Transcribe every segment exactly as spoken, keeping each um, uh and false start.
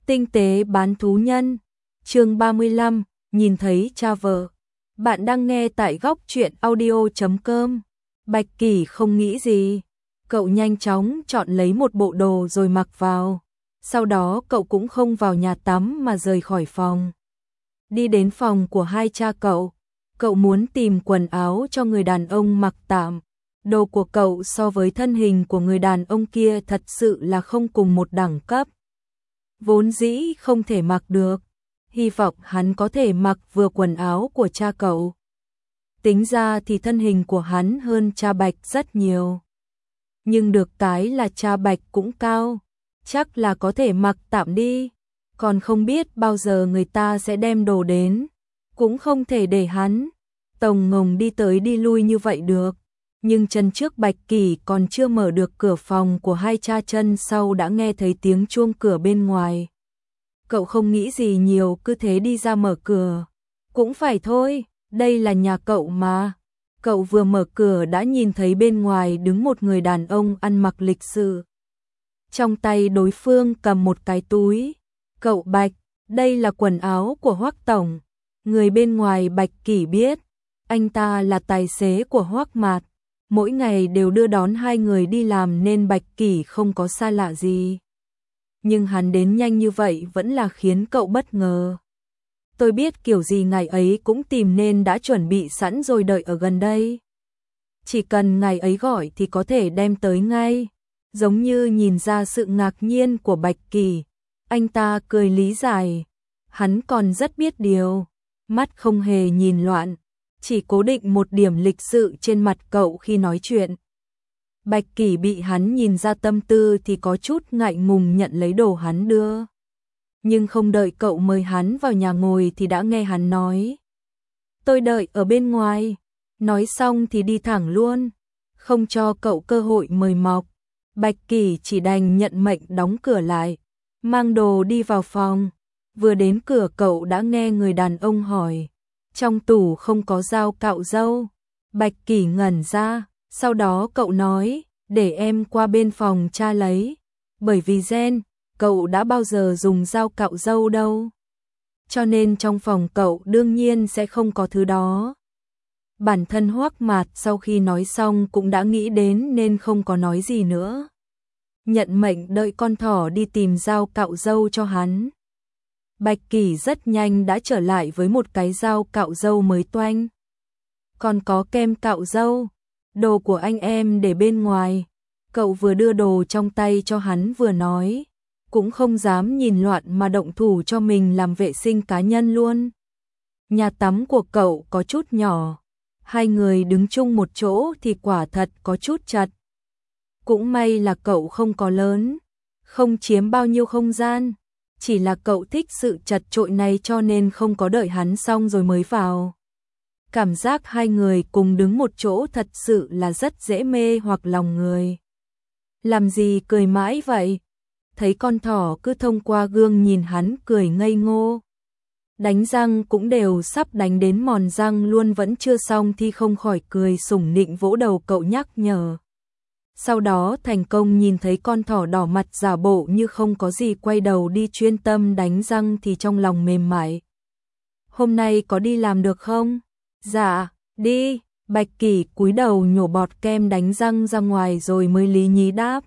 Tinh tế bán thú nhân, chương ba mươi lăm, nhìn thấy cha vợ. Bạn đang nghe tại góc truyện audio chấm com. Bạch Kỳ không nghĩ gì, cậu nhanh chóng chọn lấy một bộ đồ rồi mặc vào. Sau đó cậu cũng không vào nhà tắm mà rời khỏi phòng. Đi đến phòng của hai cha cậu, cậu muốn tìm quần áo cho người đàn ông mặc tạm. Đồ của cậu so với thân hình của người đàn ông kia thật sự là không cùng một đẳng cấp. Vốn dĩ không thể mặc được, hy vọng hắn có thể mặc vừa quần áo của cha cậu. Tính ra thì thân hình của hắn hơn cha Bạch rất nhiều. Nhưng được cái là cha Bạch cũng cao, chắc là có thể mặc tạm đi. Còn không biết bao giờ người ta sẽ đem đồ đến, cũng không thể để hắn tồng ngồng đi tới đi lui như vậy được. Nhưng chân trước Bạch Kỳ còn chưa mở được cửa phòng của hai cha, chân sau đã nghe thấy tiếng chuông cửa bên ngoài. Cậu không nghĩ gì nhiều, cứ thế đi ra mở cửa. Cũng phải thôi, đây là nhà cậu mà. Cậu vừa mở cửa đã nhìn thấy bên ngoài đứng một người đàn ông ăn mặc lịch sự. Trong tay đối phương cầm một cái túi. Cậu Bạch, đây là quần áo của Hoắc tổng. Người bên ngoài Bạch Kỳ biết, anh ta là tài xế của Hoắc Mạt. Mỗi ngày đều đưa đón hai người đi làm nên Bạch Kỳ không có xa lạ gì. Nhưng hắn đến nhanh như vậy vẫn là khiến cậu bất ngờ. Tôi biết kiểu gì ngày ấy cũng tìm nên đã chuẩn bị sẵn rồi đợi ở gần đây. Chỉ cần ngày ấy gọi thì có thể đem tới ngay. Giống như nhìn ra sự ngạc nhiên của Bạch Kỳ, anh ta cười lý giải. Hắn còn rất biết điều, mắt không hề nhìn loạn, chỉ cố định một điểm lịch sự trên mặt cậu khi nói chuyện. Bạch Kỳ bị hắn nhìn ra tâm tư thì có chút ngại ngùng nhận lấy đồ hắn đưa. Nhưng không đợi cậu mời hắn vào nhà ngồi thì đã nghe hắn nói. Tôi đợi ở bên ngoài. Nói xong thì đi thẳng luôn, không cho cậu cơ hội mời mọc. Bạch Kỳ chỉ đành nhận mệnh đóng cửa lại, mang đồ đi vào phòng. Vừa đến cửa cậu đã nghe người đàn ông hỏi, trong tủ không có dao cạo râu. Bạch Kỳ ngẩn ra, sau đó cậu nói, để em qua bên phòng cha lấy. Bởi vì gen, cậu đã bao giờ dùng dao cạo râu đâu. Cho nên trong phòng cậu đương nhiên sẽ không có thứ đó. Bản thân Hoắc Mạt sau khi nói xong cũng đã nghĩ đến nên không có nói gì nữa. Nhận mệnh đợi con thỏ đi tìm dao cạo râu cho hắn. Bạch Kỳ rất nhanh đã trở lại với một cái dao cạo râu mới toanh. Còn có kem cạo râu, đồ của anh em để bên ngoài. Cậu vừa đưa đồ trong tay cho hắn vừa nói, cũng không dám nhìn loạn mà động thủ cho mình làm vệ sinh cá nhân luôn. Nhà tắm của cậu có chút nhỏ, hai người đứng chung một chỗ thì quả thật có chút chật. Cũng may là cậu không có lớn, không chiếm bao nhiêu không gian. Chỉ là cậu thích sự chật chội này cho nên không có đợi hắn xong rồi mới vào. Cảm giác hai người cùng đứng một chỗ thật sự là rất dễ mê hoặc lòng người. Làm gì cười mãi vậy? Thấy con thỏ cứ thông qua gương nhìn hắn cười ngây ngô. Đánh răng cũng đều sắp đánh đến mòn răng luôn vẫn chưa xong thì không khỏi cười sủng nịnh vỗ đầu cậu nhắc nhở. Sau đó thành công nhìn thấy con thỏ đỏ mặt giả bộ như không có gì quay đầu đi chuyên tâm đánh răng thì trong lòng mềm mại. Hôm nay có đi làm được không? Dạ, đi. Bạch Kỳ cúi đầu nhổ bọt kem đánh răng ra ngoài rồi mới lý nhí đáp.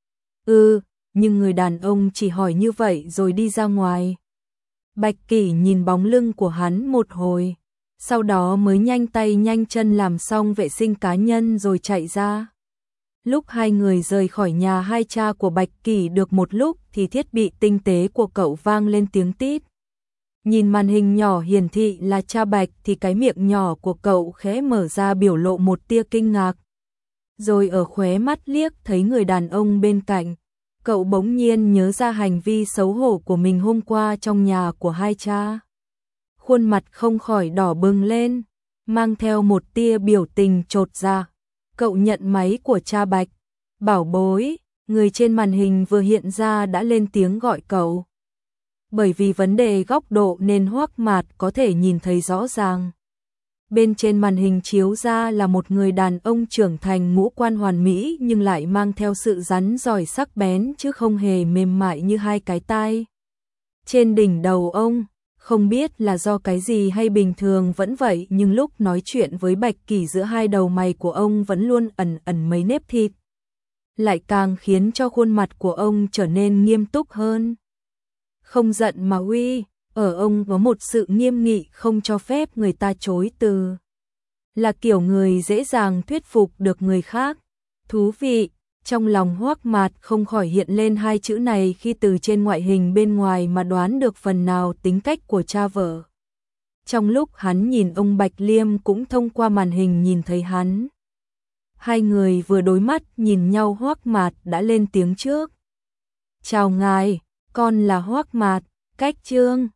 Ừ, nhưng người đàn ông chỉ hỏi như vậy rồi đi ra ngoài. Bạch Kỳ nhìn bóng lưng của hắn một hồi, sau đó mới nhanh tay nhanh chân làm xong vệ sinh cá nhân rồi chạy ra. Lúc hai người rời khỏi nhà hai cha của Bạch Kỳ được một lúc thì thiết bị tinh tế của cậu vang lên tiếng tít. Nhìn màn hình nhỏ hiển thị là cha Bạch thì cái miệng nhỏ của cậu khẽ mở ra biểu lộ một tia kinh ngạc. Rồi ở khóe mắt liếc thấy người đàn ông bên cạnh, cậu bỗng nhiên nhớ ra hành vi xấu hổ của mình hôm qua trong nhà của hai cha. Khuôn mặt không khỏi đỏ bừng lên, mang theo một tia biểu tình chột dạ. Cậu nhận máy của cha Bạch. Bảo bối, người trên màn hình vừa hiện ra đã lên tiếng gọi cậu. Bởi vì vấn đề góc độ nên Hoắc Mạt có thể nhìn thấy rõ ràng. Bên trên màn hình chiếu ra là một người đàn ông trưởng thành ngũ quan hoàn mỹ nhưng lại mang theo sự rắn rỏi sắc bén chứ không hề mềm mại như hai cái tai. trên đỉnh đầu ông. Không biết là do cái gì hay bình thường vẫn vậy, nhưng lúc nói chuyện với Bạch Kỳ giữa hai đầu mày của ông vẫn luôn ẩn ẩn mấy nếp thịt, lại càng khiến cho khuôn mặt của ông trở nên nghiêm túc hơn. Không giận mà uy, ở ông có một sự nghiêm nghị không cho phép người ta chối từ. Là kiểu người dễ dàng thuyết phục được người khác. Thú vị, trong lòng Hoắc Mạt không khỏi hiện lên hai chữ này khi từ trên ngoại hình bên ngoài mà đoán được phần nào tính cách của cha vợ. Trong lúc hắn nhìn ông Bạch Liêm cũng thông qua màn hình nhìn thấy hắn. Hai người vừa đối mắt nhìn nhau, Hoắc Mạt đã lên tiếng trước. Chào ngài, con là Hoắc Mạt, cách Trương.